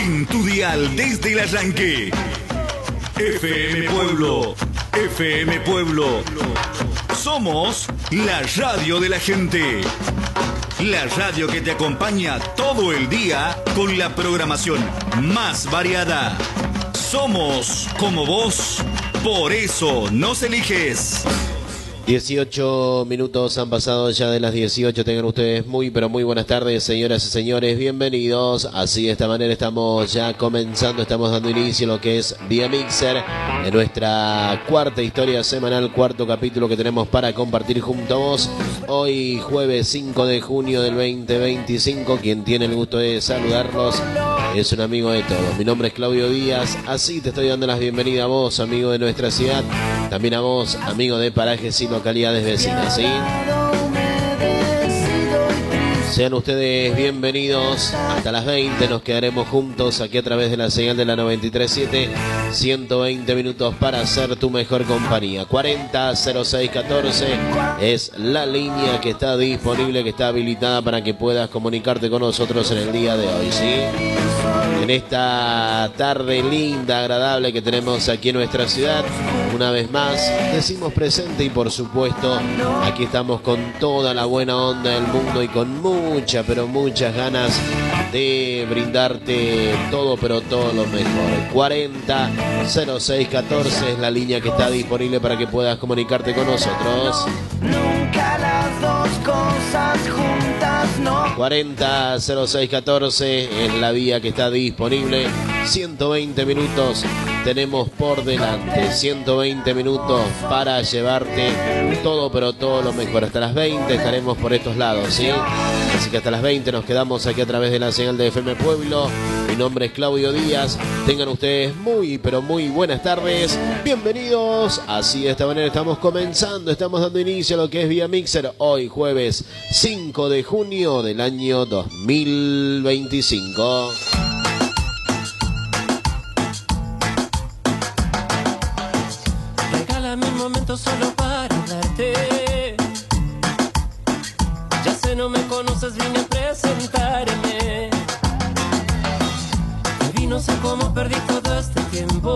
en tu dial desde el arranque. FM Pueblo, FM Pueblo. Somos la radio de la gente. La radio que te acompaña todo el día con la programación más variada. Somos como vos, por eso nos eliges. 18 minutos han pasado ya de las 18. Tengan ustedes muy pero muy buenas tardes, señoras y señores, bienvenidos. Así de esta manera estamos ya comenzando, estamos dando inicio a lo que es Vía Mixer, en nuestra cuarta historia semanal, cuarto capítulo que tenemos para compartir junto a vos. Hoy jueves 5 de junio del 2025, quien tiene el gusto de saludarlos es un amigo de todos. Mi nombre es Claudio Díaz, así te estoy dando las bienvenidas a vos, amigo de nuestra ciudad, también a vos, amigo de parajes y localidades vecinas, ¿sí? Sean ustedes bienvenidos hasta las 20, nos quedaremos juntos aquí a través de la señal de la 93.7, 120 minutos para hacer tu mejor compañía. 40-06-14 es la línea que está disponible, que está habilitada para que puedas comunicarte con nosotros en el día de hoy, ¿sí? En esta tarde linda, agradable que tenemos aquí en nuestra ciudad, una vez más decimos presente y por supuesto aquí estamos con toda la buena onda del mundo y con muchas, pero muchas ganas de brindarte todo, pero todo lo mejor. 40-06-14 es la línea que está disponible para que puedas comunicarte con nosotros. Nunca las dos cosas juntas, no. 40-06-14 es la vía que está disponible. 120 minutos tenemos por delante, 120 minutos para llevarte todo, pero todo lo mejor. Hasta las 20 estaremos por estos lados, ¿sí? Así que hasta las 20 nos quedamos aquí a través de la señal de FM Pueblo. Mi nombre es Claudio Díaz. Tengan ustedes muy, pero muy buenas tardes. Bienvenidos. Así de esta manera estamos comenzando, estamos dando inicio a lo que es Vía Mixer. Hoy jueves 5 de junio del año 2025. Regálame un momento solo para darte. Ya sé, no me conoces, vine a presentarme. Y no sé cómo perdí todo este tiempo.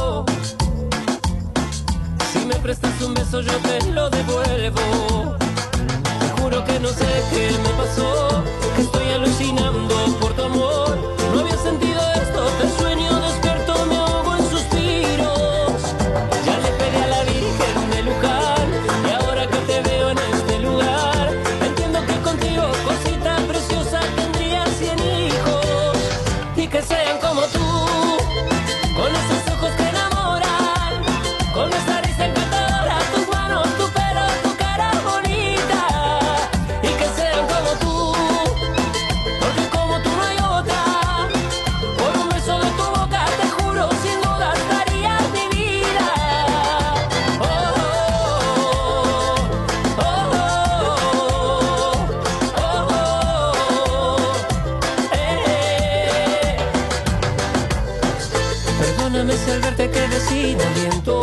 Si me prestas un beso yo te lo devuelvo. Te juro que no sé qué me pasó, que estoy alucinando por tu amor. No había sentido esto, te sueño despierto, me ahogo en suspiros. Ya le pedí a la Virgen de Luján y ahora que te veo en este lugar, entiendo que contigo, cosita preciosa, tendría 100 hijos y que sean como tú, con esos ojos que enamoran, con esa risa encantadora, tus manos, tu pelo, tu cara bonita, y que sean como tú, porque como tú no hay otra. Por un beso de tu boca te juro sin dudas daría mi vida. Oh, oh, oh, oh, Perdóname si al verte quedé sin aliento.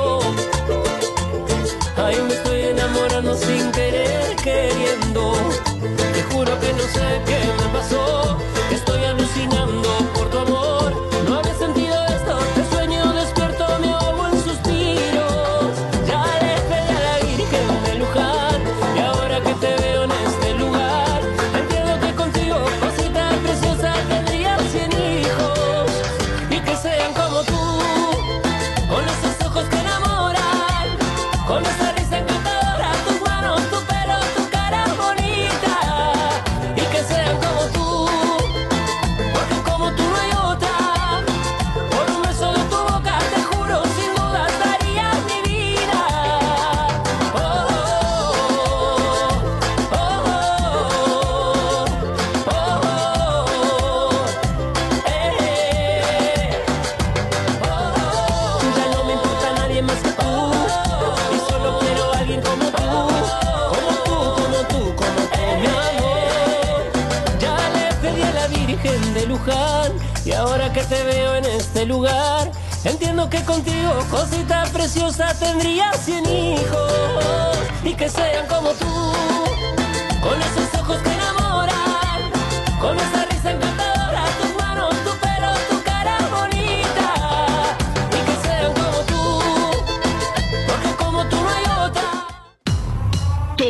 Ay, me estoy enamorando sin querer, queriendo. Te juro que no sé qué me pasó, que estoy alucinando por tu amor. No había sentido esto, te sueño despierto, me ahogo en suspiros. Ya le pedí a la Virgen de Luján y ahora que te veo en este lugar, entiendo que contigo, cosita preciosa, tendría 100 hijos y que sean como tú, con esos ojos que enamoran, con esa risa encantadora, tus manos, tu pelo, tu cara bonita, y que sean como tú, porque como tú no hay otra. Por un beso de tu boca te juro sin dudas daría mi vida. Oh, oh, oh, oh, oh, Ya no me importa nadie más que tú, y solo quiero a alguien como tú, como tú, como tú, como tú, mi amor. Ya le pedí a la Virgen de Luján y ahora que te veo en este lugar, entiendo que contigo, cosita preciosa, tendría 100 hijos y que sean como tú, con esos ojos que enamoran, con esa risa encantadora, tus manos, tu pelo,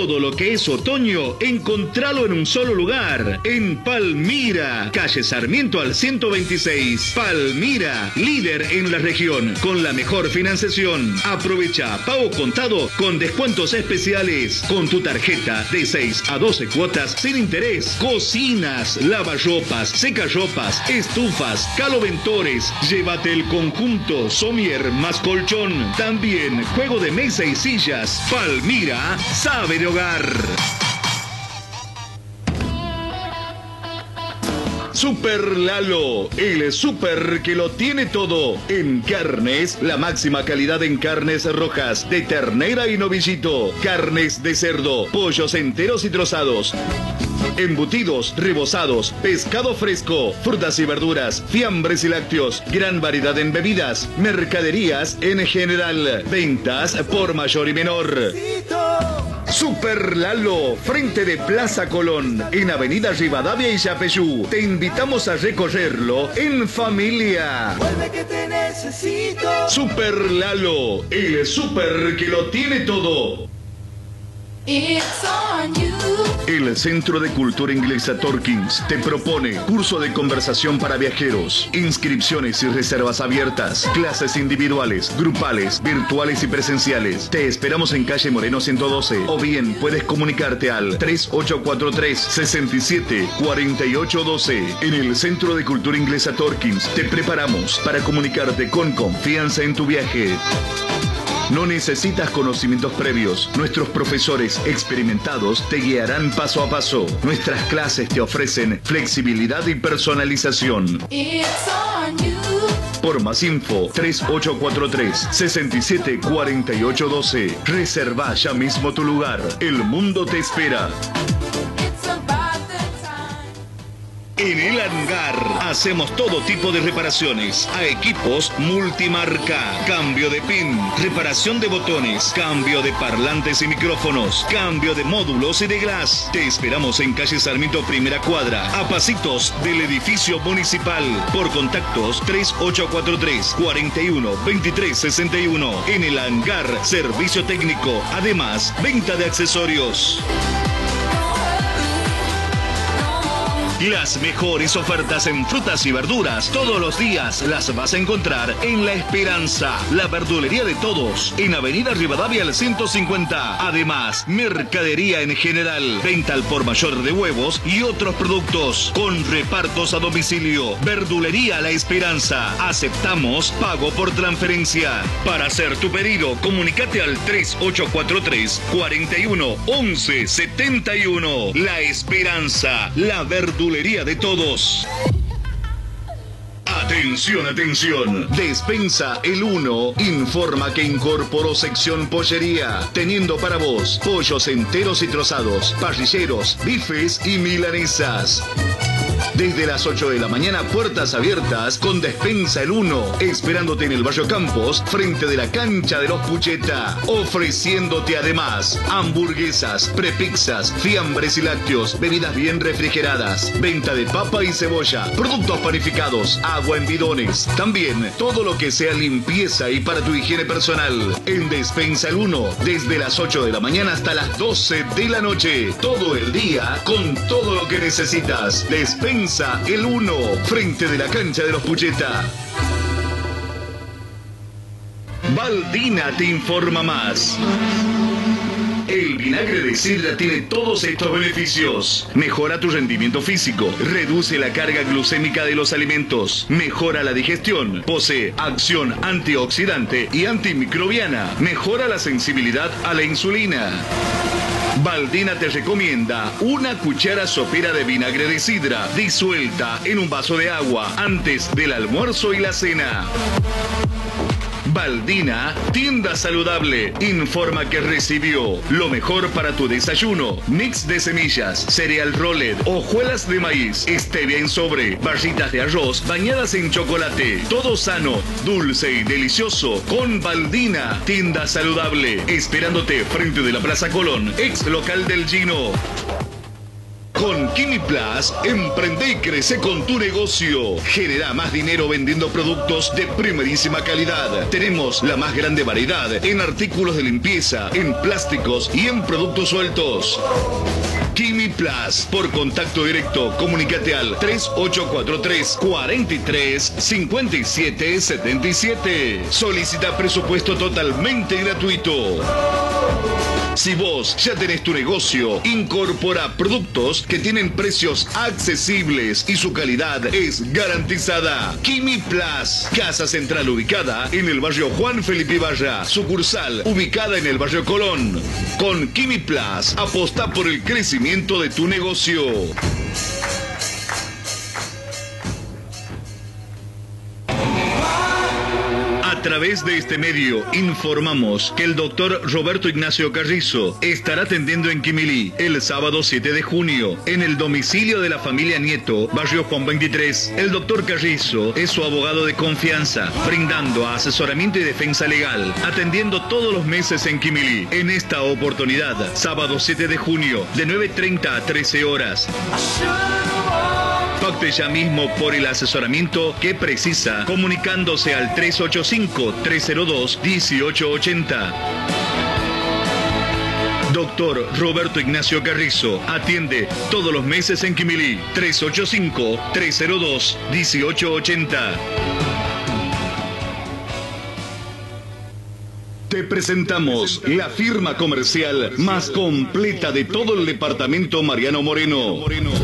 Todo lo que es otoño, encontralo en un solo lugar. En Palmira, calle Sarmiento al 126. Palmira, líder en la región, con la mejor financiación. Aprovecha pago contado con descuentos especiales. Con tu tarjeta de 6 a 12 cuotas sin interés. Cocinas, lavarropas, secarropas, estufas, caloventores. Llévate el conjunto somier más colchón. También juego de mesa y sillas. Palmira sabe de hogar. Super Lalo, el super que lo tiene todo. En carnes, la máxima calidad en carnes rojas, de ternera y novillito, carnes de cerdo, pollos enteros y trozados, embutidos, rebozados, pescado fresco, frutas y verduras, fiambres y lácteos, gran variedad en bebidas, mercaderías en general, ventas por mayor y menor. Super Lalo, frente de Plaza Colón, en Avenida Rivadavia y Yapeyú. Te invitamos a recorrerlo en familia. Vuelve que te necesito. Super Lalo, el super que lo tiene todo. It's on you. El Centro de Cultura Inglesa Torkins te propone curso de conversación para viajeros, inscripciones y reservas abiertas, clases individuales, grupales, virtuales y presenciales. Te esperamos en calle Moreno 112 o bien puedes comunicarte al 3843-674812. En el Centro de Cultura Inglesa Torkins te preparamos para comunicarte con confianza en tu viaje. No necesitas conocimientos previos. Nuestros profesores experimentados te guiarán paso a paso. Nuestras clases te ofrecen flexibilidad y personalización. It's on you. Por más info, 3843-674812. Reserva ya mismo tu lugar. El mundo te espera. It's about the time. En el hangar hacemos todo tipo de reparaciones a equipos multimarca, cambio de pin, reparación de botones, cambio de parlantes y micrófonos, cambio de módulos y de glass. Te esperamos en calle Sarmiento, primera cuadra, a pasitos del edificio municipal. Por contactos 3843-412361. En el hangar, servicio técnico, además venta de accesorios. Las mejores ofertas en frutas y verduras todos los días las vas a encontrar en La Esperanza, la verdulería de todos, en Avenida Rivadavia al 150. Además, mercadería en general, venta al por mayor de huevos y otros productos, con repartos a domicilio. Verdulería La Esperanza. Aceptamos pago por transferencia. Para hacer tu pedido, comunícate al 3843-411171. La Esperanza, la verdulería de todos. Atención, atención. Despensa El Uno informa que incorporó sección pollería, teniendo para vos pollos enteros y trozados, parrilleros, bifes y milanesas. Desde las 8 de la mañana, puertas abiertas con Despensa El Uno, esperándote en el barrio Campos, frente de la cancha de los Pucheta, ofreciéndote además hamburguesas, prepizzas, fiambres y lácteos, bebidas bien refrigeradas, venta de papa y cebolla, productos panificados, agua en bidones, también todo lo que sea limpieza y para tu higiene personal. En Despensa El Uno, desde las 8 de la mañana hasta las 12 de la noche, todo el día con todo lo que necesitas. Despensa El Uno, frente de la cancha de los Pucheta. Baldina te informa más. El vinagre de sidra tiene todos estos beneficios. Mejora tu rendimiento físico, reduce la carga glucémica de los alimentos, mejora la digestión, posee acción antioxidante y antimicrobiana, mejora la sensibilidad a la insulina. Baldina te recomienda una cuchara sopera de vinagre de sidra disuelta en un vaso de agua antes del almuerzo y la cena. Baldina, tienda saludable, informa que recibió lo mejor para tu desayuno: mix de semillas, cereal rolled, hojuelas de maíz, stevia en sobre, barritas de arroz bañadas en chocolate. Todo sano, dulce y delicioso con Baldina, tienda saludable, esperándote frente de la Plaza Colón, ex local del Gino. Con Kimi Plus, emprende y crece con tu negocio. Genera más dinero vendiendo productos de primerísima calidad. Tenemos la más grande variedad en artículos de limpieza, en plásticos y en productos sueltos. Kimi Plus, por contacto directo, comunícate al 3843 43 57 77. Solicita presupuesto totalmente gratuito. Si vos ya tenés tu negocio, incorpora productos que tienen precios accesibles y su calidad es garantizada. Kimi Plus, casa central ubicada en el barrio Juan Felipe Valla, sucursal ubicada en el barrio Colón. Con Kimi Plus, apostá por el crecimiento de tu negocio. A través de este medio informamos que el doctor Roberto Ignacio Carrizo estará atendiendo en Quimilí el sábado 7 de junio en el domicilio de la familia Nieto, barrio Juan 23. El doctor Carrizo es su abogado de confianza, brindando asesoramiento y defensa legal, atendiendo todos los meses en Quimilí. En esta oportunidad, sábado 7 de junio, de 9:30 a 13 horas. Pacte ya mismo por el asesoramiento que precisa, comunicándose al 385-302-1880. Doctor Roberto Ignacio Carrizo atiende todos los meses en Quimilí. 385-302-1880. Te presentamos la firma comercial más completa de todo el departamento Mariano Moreno.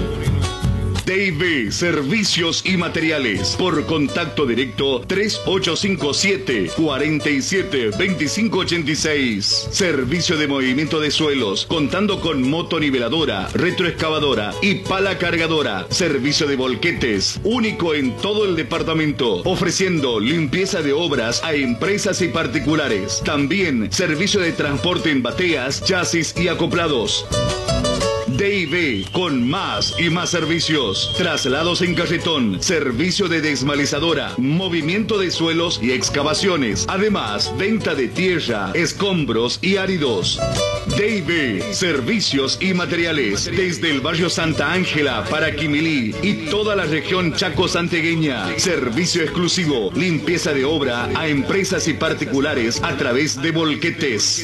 D&B Servicios y Materiales. Por contacto directo 3857 47 25 86. Servicio de movimiento de suelos, contando con motoniveladora, retroexcavadora y pala cargadora. Servicio de volquetes, único en todo el departamento, ofreciendo limpieza de obras a empresas y particulares. También servicio de transporte en bateas, chasis y acoplados. D&B, con más y más servicios. Traslados en carretón, servicio de desmalizadora, movimiento de suelos y excavaciones. Además, venta de tierra, escombros y áridos. D&B, servicios y materiales. Desde el barrio Santa Ángela para Quimilí y toda la región chaco-santegueña. Servicio exclusivo, limpieza de obra a empresas y particulares a través de volquetes.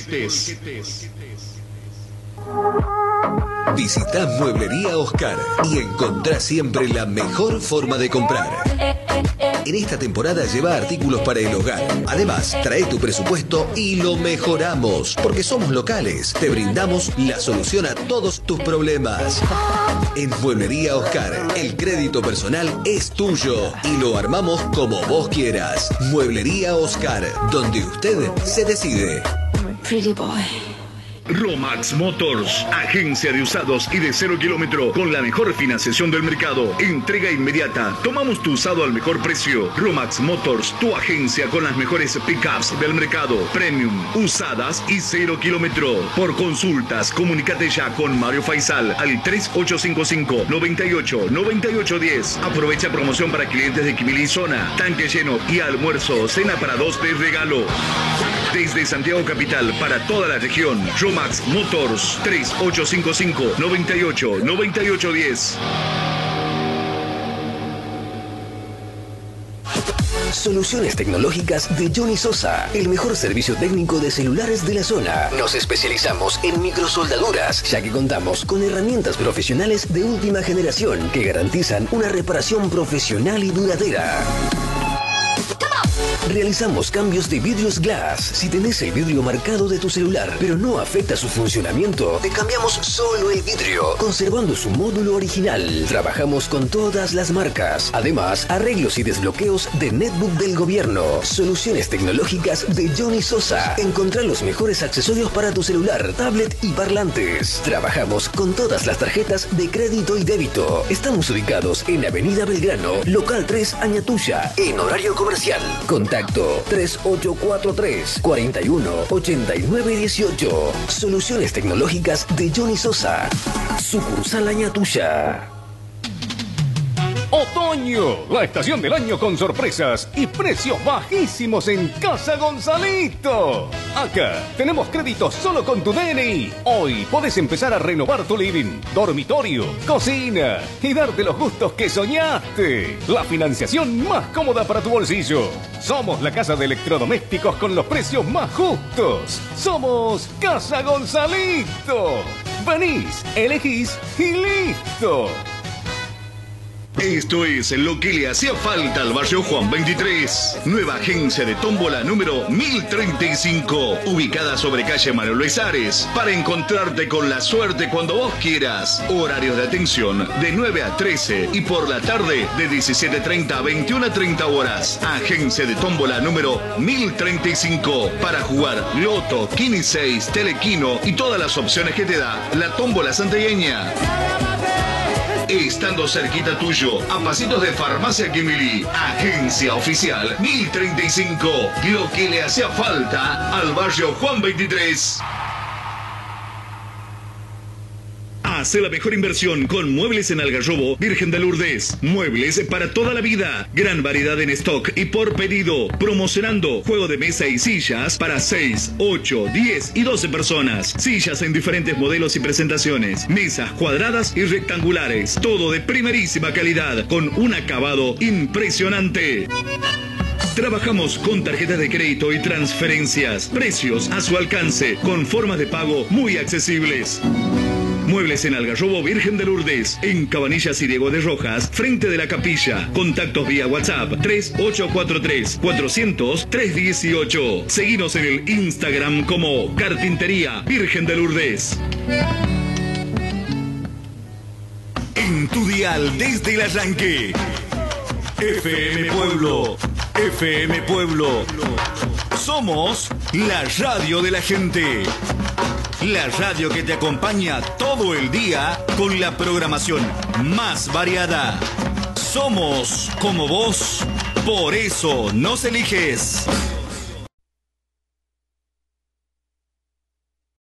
Visita Mueblería Oscar y encontrá siempre la mejor forma de comprar. En esta temporada lleva artículos para el hogar. Además, trae tu presupuesto y lo mejoramos. Porque somos locales. Te brindamos la solución a todos tus problemas. En Mueblería Oscar, el crédito personal es tuyo y lo armamos como vos quieras. Mueblería Oscar, donde usted se decide. Pretty boy. Romax Motors, agencia de usados y de 0 kilómetro con la mejor financiación del mercado. Entrega inmediata. Tomamos tu usado al mejor precio. Romax Motors, tu agencia con las mejores pickups del mercado. Premium, usadas y 0 kilómetro. Por consultas, comunícate ya con Mario Faisal al 3855 98 9810. Aprovecha promoción para clientes de Quimilí y zona. Tanque lleno y almuerzo, cena para 2 de regalo. Desde Santiago Capital para toda la región. Romax Motors 3855 98 9810. Soluciones tecnológicas de Johnny Sosa, el mejor servicio técnico de celulares de la zona. Nos especializamos en microsoldaduras, ya que contamos con herramientas profesionales de última generación que garantizan una reparación profesional y duradera. Realizamos cambios de vidrios glass. Si tenés el vidrio marcado de tu celular, pero no afecta su funcionamiento, te cambiamos solo el vidrio, conservando su módulo original. Trabajamos con todas las marcas. Además, arreglos y desbloqueos de netbook del gobierno. Soluciones tecnológicas de Johnny Sosa. Encontrá los mejores accesorios para tu celular, tablet y parlantes. Trabajamos con todas las tarjetas de crédito y débito. Estamos ubicados en Avenida Belgrano, local 3, Añatuya, en horario comercial. Contacto 3843 41 89 18. Soluciones tecnológicas de Johnny Sosa. Sucursal Añatuya. Otoño, la estación del año con sorpresas y precios bajísimos en Casa Gonzalito. Acá tenemos créditos solo con tu DNI. Hoy podés empezar a renovar tu living, dormitorio, cocina y darte los gustos que soñaste. La financiación más cómoda para tu bolsillo. Somos la casa de electrodomésticos con los precios más justos. Somos Casa Gonzalito. Venís, elegís y listo. Esto es lo que le hacía falta al barrio Juan 23. Nueva agencia de tómbola número 1035, ubicada sobre calle Manuel Besares, para encontrarte con la suerte cuando vos quieras. Horarios de atención de 9 a 13 y por la tarde de 17:30 a 21:30 horas. Agencia de tómbola número 1035 para jugar Loto, Kini 6, Telequino y todas las opciones que te da la tómbola santiagueña. Estando cerquita tuyo, a pasitos de Farmacia Kimili. Agencia oficial 1035. Lo que le hacía falta al barrio Juan 23. Hace la mejor inversión con Muebles en Algarrobo, Virgen de Lourdes. Muebles para toda la vida. Gran variedad en stock y por pedido. Promocionando juego de mesa y sillas para 6, 8, 10 y 12 personas. Sillas en diferentes modelos y presentaciones. Mesas cuadradas y rectangulares. Todo de primerísima calidad con un acabado impresionante. Trabajamos con tarjetas de crédito y transferencias. Precios a su alcance con formas de pago muy accesibles. Muebles en Algarrobo, Virgen de Lourdes, en Cabanillas y Diego de Rojas, frente de la capilla. Contactos vía WhatsApp 3843-400-318. Seguinos en el Instagram como Carpintería Virgen de Lourdes. En tu dial desde el arranque. FM Pueblo. FM Pueblo. Somos la radio de la gente. La radio que te acompaña todo el día con la programación más variada. Somos como vos, por eso nos eliges.